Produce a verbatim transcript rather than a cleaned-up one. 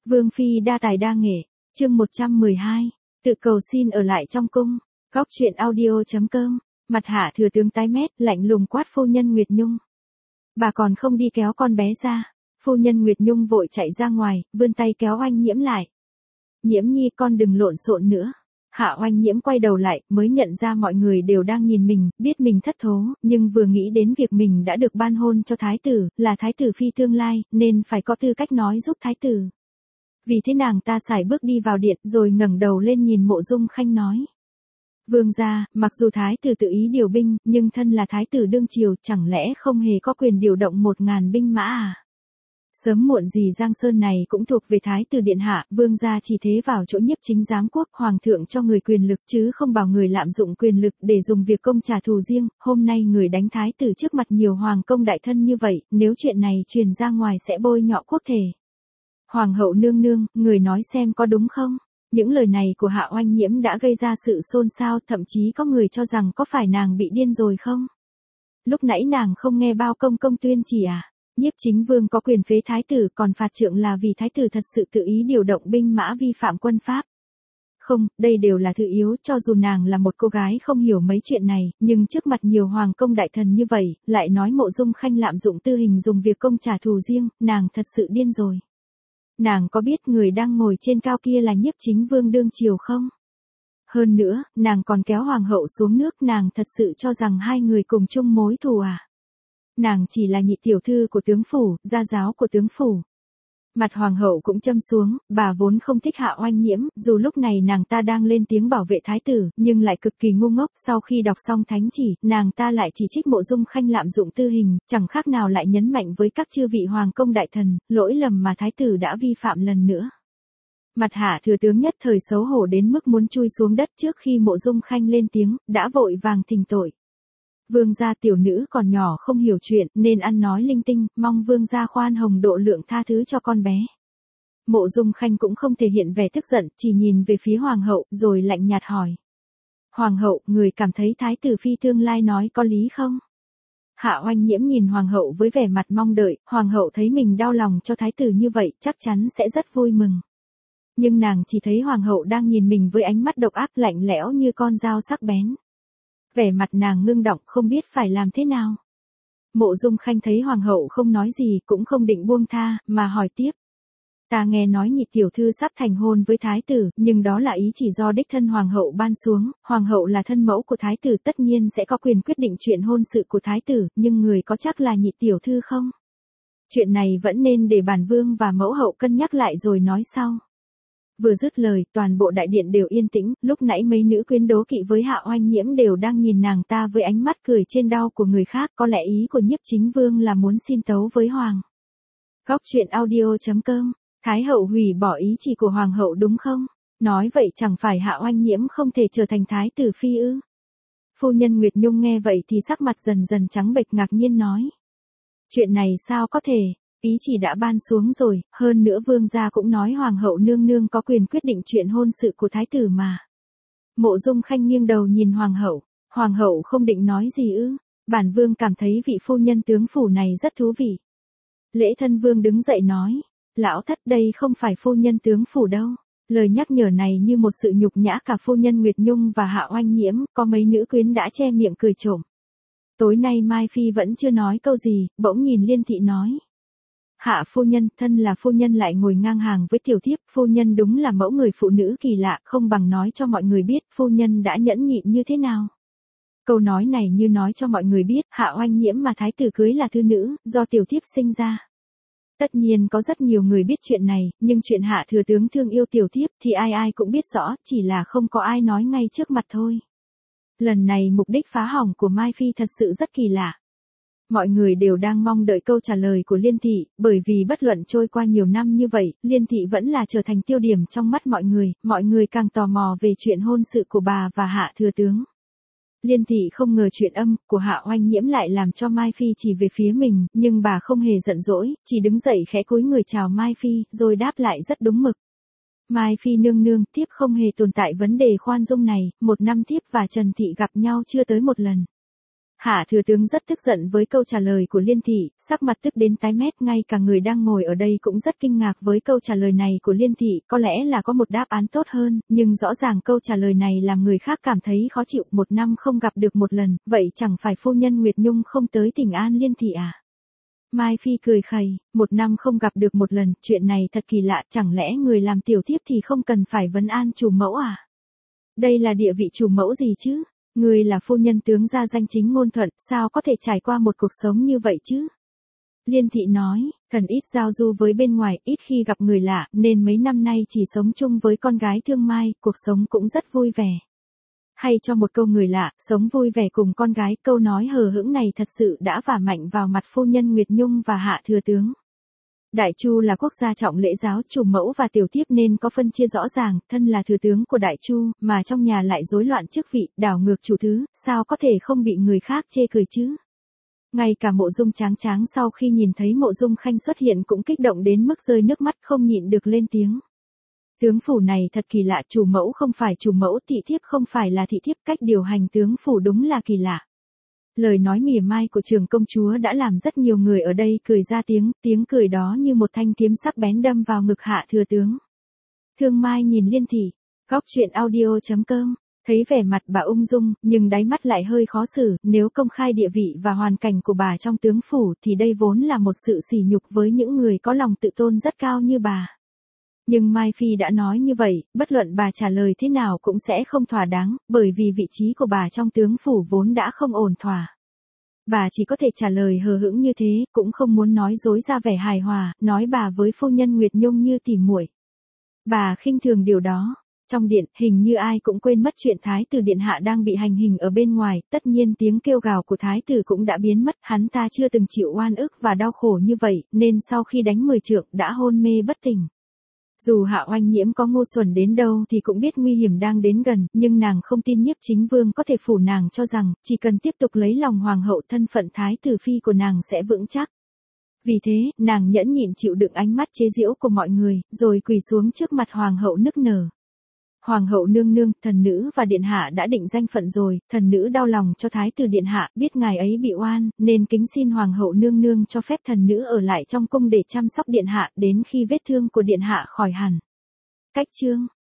Vương phi đa tài đa nghệ, chương một trăm mười hai, tự cầu xin ở lại trong cung. Góc truyện audio chấm com. Mặt Hạ thừa tướng tái mét, lạnh lùng quát phu nhân Nguyệt Nhung. Bà còn không đi kéo con bé ra. Phu nhân Nguyệt Nhung vội chạy ra ngoài, vươn tay kéo Oanh Nhiễm lại. Nhiễm nhi, con đừng lộn xộn nữa. Hạ Oanh Nhiễm quay đầu lại, mới nhận ra mọi người đều đang nhìn mình, biết mình thất thố, nhưng vừa nghĩ đến việc mình đã được ban hôn cho thái tử, là thái tử phi tương lai, nên phải có tư cách nói giúp thái tử. Vì thế nàng ta sải bước đi vào điện, rồi ngẩng đầu lên nhìn Mộ Dung Khanh nói. Vương gia, mặc dù thái tử tự ý điều binh, nhưng thân là thái tử đương triều, chẳng lẽ không hề có quyền điều động một ngàn binh mã à? Sớm muộn gì Giang Sơn này cũng thuộc về thái tử điện hạ, vương gia chỉ thế vào chỗ nhiếp chính giám quốc, hoàng thượng cho người quyền lực chứ không bảo người lạm dụng quyền lực để dùng việc công trả thù riêng. Hôm nay người đánh thái tử trước mặt nhiều hoàng công đại thân như vậy, nếu chuyện này truyền ra ngoài sẽ bôi nhọ quốc thể. Hoàng hậu nương nương, người nói xem có đúng không? Những lời này của Hạ Oanh Nhiễm đã gây ra sự xôn xao, thậm chí có người cho rằng có phải nàng bị điên rồi không? Lúc nãy nàng không nghe bao công công tuyên chỉ à? Nhiếp chính vương có quyền phế thái tử, còn phạt trượng là vì thái tử thật sự tự ý điều động binh mã vi phạm quân pháp. Không, đây đều là thứ yếu, cho dù nàng là một cô gái không hiểu mấy chuyện này, nhưng trước mặt nhiều hoàng công đại thần như vậy, lại nói Mộ Dung Khanh lạm dụng tư hình dùng việc công trả thù riêng, nàng thật sự điên rồi. Nàng có biết người đang ngồi trên cao kia là nhiếp chính vương đương triều không? Hơn nữa, nàng còn kéo hoàng hậu xuống nước, nàng thật sự cho rằng hai người cùng chung mối thù à? Nàng chỉ là nhị tiểu thư của tướng phủ, gia giáo của tướng phủ. Mặt hoàng hậu cũng châm xuống, bà vốn không thích Hạ Oanh Nhiễm, dù lúc này nàng ta đang lên tiếng bảo vệ thái tử, nhưng lại cực kỳ ngu ngốc. Sau khi đọc xong thánh chỉ, nàng ta lại chỉ trích Mộ Dung Khanh lạm dụng tư hình, chẳng khác nào lại nhấn mạnh với các chư vị hoàng công đại thần, lỗi lầm mà thái tử đã vi phạm lần nữa. Mặt Hạ thừa tướng nhất thời xấu hổ đến mức muốn chui xuống đất. Trước khi Mộ Dung Khanh lên tiếng, đã vội vàng thỉnh tội. Vương gia, tiểu nữ còn nhỏ không hiểu chuyện, nên ăn nói linh tinh, mong vương gia khoan hồng độ lượng tha thứ cho con bé. Mộ Dung Khanh cũng không thể hiện vẻ tức giận, chỉ nhìn về phía hoàng hậu, rồi lạnh nhạt hỏi. Hoàng hậu, người cảm thấy thái tử phi tương lai nói có lý không? Hạ Oanh Nhiễm nhìn hoàng hậu với vẻ mặt mong đợi, hoàng hậu thấy mình đau lòng cho thái tử như vậy, chắc chắn sẽ rất vui mừng. Nhưng nàng chỉ thấy hoàng hậu đang nhìn mình với ánh mắt độc ác lạnh lẽo như con dao sắc bén. Vẻ mặt nàng ngưng động, không biết phải làm thế nào. Mộ Dung Khanh thấy hoàng hậu không nói gì, cũng không định buông tha, mà hỏi tiếp. Ta nghe nói nhị tiểu thư sắp thành hôn với thái tử, nhưng đó là ý chỉ do đích thân hoàng hậu ban xuống, hoàng hậu là thân mẫu của thái tử tất nhiên sẽ có quyền quyết định chuyện hôn sự của thái tử, nhưng người có chắc là nhị tiểu thư không? Chuyện này vẫn nên để bản vương và mẫu hậu cân nhắc lại rồi nói sau. Vừa dứt lời, toàn bộ đại điện đều yên tĩnh, lúc nãy mấy nữ quyến đố kỵ với Hạ Oanh Nhiễm đều đang nhìn nàng ta với ánh mắt cười trên đau của người khác, có lẽ ý của nhiếp chính vương là muốn xin tấu với hoàng. Góc truyện audio chấm com. Thái hậu hủy bỏ ý chỉ của hoàng hậu đúng không? Nói vậy chẳng phải Hạ Oanh Nhiễm không thể trở thành thái tử phi ư? Phu nhân Nguyệt Nhung nghe vậy thì sắc mặt dần dần trắng bệch, ngạc nhiên nói. Chuyện này sao có thể? Ý chỉ đã ban xuống rồi, hơn nữa vương gia cũng nói hoàng hậu nương nương có quyền quyết định chuyện hôn sự của thái tử mà. Mộ Dung Khanh nghiêng đầu nhìn hoàng hậu, hoàng hậu không định nói gì ư? Bản vương cảm thấy vị phu nhân tướng phủ này rất thú vị. Lễ thân vương đứng dậy nói, lão thất, đây không phải phu nhân tướng phủ đâu. Lời nhắc nhở này như một sự nhục nhã cả phu nhân Nguyệt Nhung và Hạ Oanh Nhiễm, có mấy nữ quyến đã che miệng cười trộm. Tối nay Mai Phi vẫn chưa nói câu gì, bỗng nhìn Liên Thị nói. Hạ phu nhân, thân là phu nhân lại ngồi ngang hàng với tiểu thiếp, phu nhân đúng là mẫu người phụ nữ kỳ lạ, không bằng nói cho mọi người biết phu nhân đã nhẫn nhịn như thế nào. Câu nói này như nói cho mọi người biết, Hạ Oanh Nhiễm mà thái tử cưới là thư nữ, do tiểu thiếp sinh ra. Tất nhiên có rất nhiều người biết chuyện này, nhưng chuyện Hạ thừa tướng thương yêu tiểu thiếp thì ai ai cũng biết rõ, chỉ là không có ai nói ngay trước mặt thôi. Lần này mục đích phá hỏng của Mai Phi thật sự rất kỳ lạ. Mọi người đều đang mong đợi câu trả lời của Liên Thị, bởi vì bất luận trôi qua nhiều năm như vậy, Liên Thị vẫn là trở thành tiêu điểm trong mắt mọi người, mọi người càng tò mò về chuyện hôn sự của bà và Hạ thừa tướng. Liên Thị không ngờ chuyện âm của Hạ Oanh Nhiễm lại làm cho Mai Phi chỉ về phía mình, nhưng bà không hề giận dỗi, chỉ đứng dậy khẽ cúi người chào Mai Phi, rồi đáp lại rất đúng mực. Mai Phi nương nương, thiếp không hề tồn tại vấn đề khoan dung này, một năm thiếp và Trần Thị gặp nhau chưa tới một lần. Hạ thừa tướng rất tức giận với câu trả lời của Liên thị, sắc mặt tức đến tái mét, ngay cả người đang ngồi ở đây cũng rất kinh ngạc với câu trả lời này của Liên thị, có lẽ là có một đáp án tốt hơn, nhưng rõ ràng câu trả lời này làm người khác cảm thấy khó chịu, một năm không gặp được một lần, vậy chẳng phải phu nhân Nguyệt Nhung không tới thỉnh an Liên thị à? Mai Phi cười khẩy, một năm không gặp được một lần, chuyện này thật kỳ lạ, chẳng lẽ người làm tiểu thiếp thì không cần phải vấn an chủ mẫu à? Đây là địa vị chủ mẫu gì chứ? Người là phu nhân tướng gia danh chính ngôn thuận, sao có thể trải qua một cuộc sống như vậy chứ? Liên thị nói, thần ít giao du với bên ngoài, ít khi gặp người lạ, nên mấy năm nay chỉ sống chung với con gái Thương Mai, cuộc sống cũng rất vui vẻ. Hay cho một câu người lạ, sống vui vẻ cùng con gái, câu nói hờ hững này thật sự đã vả mạnh vào mặt phu nhân Nguyệt Nhung và Hạ thừa tướng. Đại Chu là quốc gia trọng lễ giáo, chủ mẫu và tiểu thiếp nên có phân chia rõ ràng, thân là thừa tướng của Đại Chu, mà trong nhà lại rối loạn chức vị, đảo ngược chủ thứ, sao có thể không bị người khác chê cười chứ? Ngay cả Mộ Dung Tráng Tráng sau khi nhìn thấy Mộ Dung Khanh xuất hiện cũng kích động đến mức rơi nước mắt không nhịn được lên tiếng. Tướng phủ này thật kỳ lạ, chủ mẫu không phải chủ mẫu, thị thiếp không phải là thị thiếp, cách điều hành tướng phủ đúng là kỳ lạ. Lời nói mỉa mai của trưởng công chúa đã làm rất nhiều người ở đây cười ra tiếng, tiếng cười đó như một thanh kiếm sắc bén đâm vào ngực Hạ thừa tướng. Thương Mai nhìn Liên thị, góc truyện audio chấm com, thấy vẻ mặt bà ung dung, nhưng đáy mắt lại hơi khó xử, nếu công khai địa vị và hoàn cảnh của bà trong tướng phủ thì đây vốn là một sự sỉ nhục với những người có lòng tự tôn rất cao như bà. Nhưng Mai Phi đã nói như vậy, bất luận bà trả lời thế nào cũng sẽ không thỏa đáng, bởi vì vị trí của bà trong tướng phủ vốn đã không ổn thỏa. Bà chỉ có thể trả lời hờ hững như thế, cũng không muốn nói dối ra vẻ hài hòa, nói bà với phu nhân Nguyệt Nhung như tỉ muội. Bà khinh thường điều đó. Trong điện, hình như ai cũng quên mất chuyện Thái tử điện hạ đang bị hành hình ở bên ngoài, tất nhiên tiếng kêu gào của Thái tử cũng đã biến mất, hắn ta chưa từng chịu oan ức và đau khổ như vậy, nên sau khi đánh mười trượng đã hôn mê bất tỉnh. Dù Hạ Oanh Nhiễm có ngu xuẩn đến đâu thì cũng biết nguy hiểm đang đến gần, nhưng nàng không tin Nhiếp Chính Vương có thể phủ nàng, cho rằng chỉ cần tiếp tục lấy lòng hoàng hậu, thân phận thái tử phi của nàng sẽ vững chắc. Vì thế, nàng nhẫn nhịn chịu đựng ánh mắt chế giễu của mọi người, rồi quỳ xuống trước mặt hoàng hậu nức nở. Hoàng hậu nương nương, thần nữ và điện hạ đã định danh phận rồi, thần nữ đau lòng cho thái tử điện hạ, biết ngài ấy bị oan, nên kính xin hoàng hậu nương nương cho phép thần nữ ở lại trong cung để chăm sóc điện hạ, đến khi vết thương của điện hạ khỏi hẳn. Cách chương